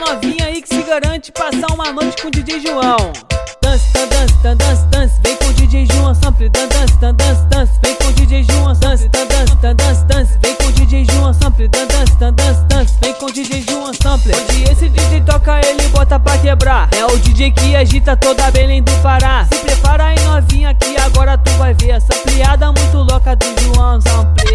novinha aí que se garante passar uma noite com o DJ João. Dance, dance, dance, dance, dance, vem com o DJ João Sample. Dance, dance, dance, vem com o DJ João Sample. Dance, dance, dance, vem com o DJ João Sample. Dance, dance, dance, vem com o DJ João Sample. Onde esse DJ toca, ele bota pra quebrar. É o DJ que agita toda Belém do Pará. Se prepara aí novinha que agora tu vai ver essa piada muito louca do João Sample.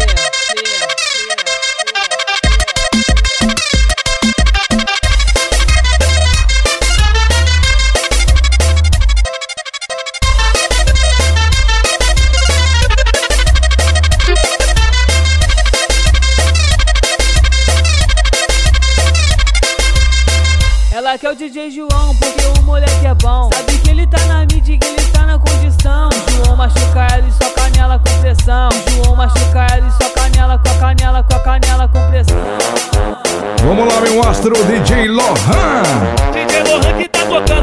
Ela quer o DJ João porque o moleque é bom. Sabe que ele tá na mídia, que ele tá na condição. O João machuca ela e só canela com pressão. O João machuca ela e só canela com a canela, com a canela com pressão. Vamos lá, meu astro DJ Lohan. DJ Lohan que tá tocando.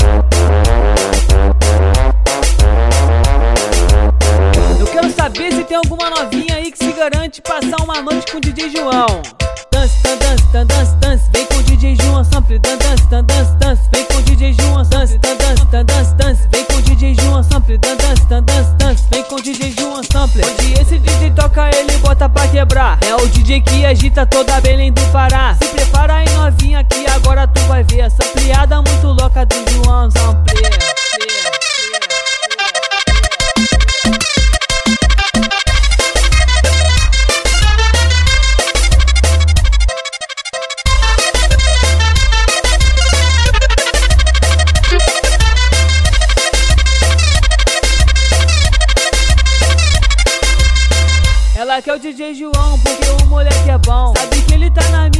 Eu quero saber se tem alguma novinha aí que se garante passar uma noite com o DJ João. Dance, dance, dance, dance, vem com o DJ João Sample. Dance, dance, dance, vem com o DJ João Sample. Dance, dance, dance, vem com o DJ João Sample. Dance, dance, dance, vem com o DJ João Sample. Onde esse DJ toca, ele bota pra quebrar. É o DJ que agita toda Belém do Pará. Se prepara aí novinha que agora tu vai ver essa piada muito louca do João Sample. Ela quer o DJ João porque o moleque é bom. Sabe que ele tá na